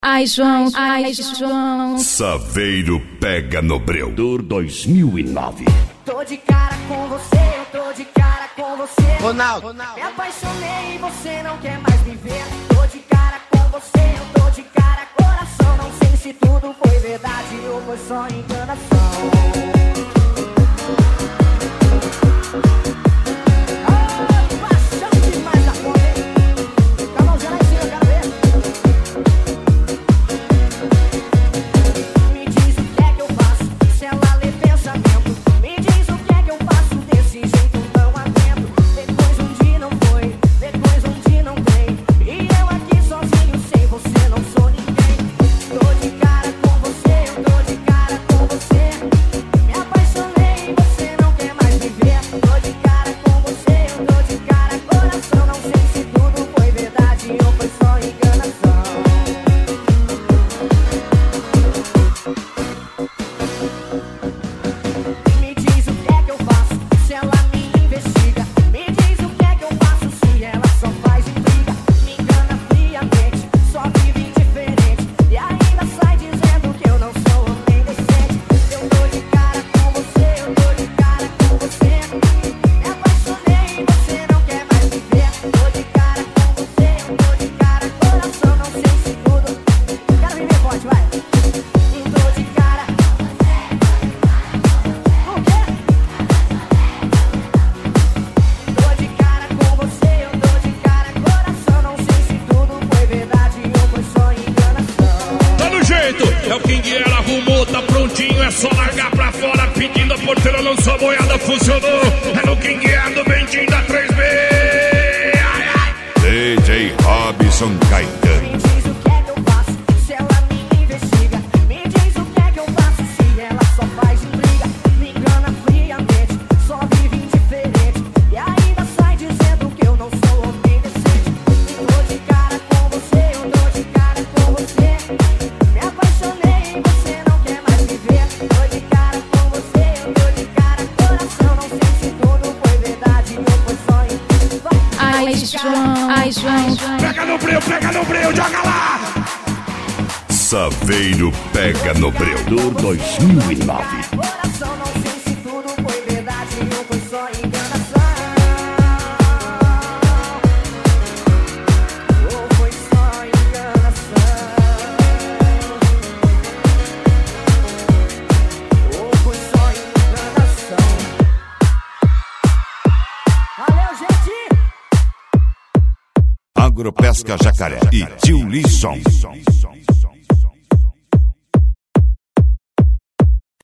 Ai, João, ai, João. Saveiro pega no breu. Tour 2009. Tô de cara com você, eu tô de cara com você. Ronaldo. Me apaixonei e você não quer mais me ver. Tô de cara com você, eu tô de cara, coração. Não sei se tudo foi verdade ou foi só enganação. É o King, ela arrumou, tá prontinho, é só largar pra fora. Pedindo a porteira, lançou a boiada, funcionou. É no King, é do Bentinho da 3B. Ai, ai. DJ Robson Caetano. Me diz o que é que eu faço se ela me investiga. Me diz o que é que eu faço se ela só faz intriga. Me engana friamente, só vive indiferente. E ainda sai dizendo que eu não sou homem decente. Tô de cara com você, eu tô de cara com você. Me apaixonei e você não quer mais me ver. Tô de cara com você, eu tô de cara, coração. Não sei se tudo foi verdade ou foi só engano. Ai, João, ai, João. Pega no breu, joga lá! Saveiro pega no breu. Tour 2009. Coração, não sei se tudo foi verdade ou foi só enganação. Ou foi só enganação. Ou foi só enganação. Valeu, gente! Agropesca Jacaré e Tio Lisson.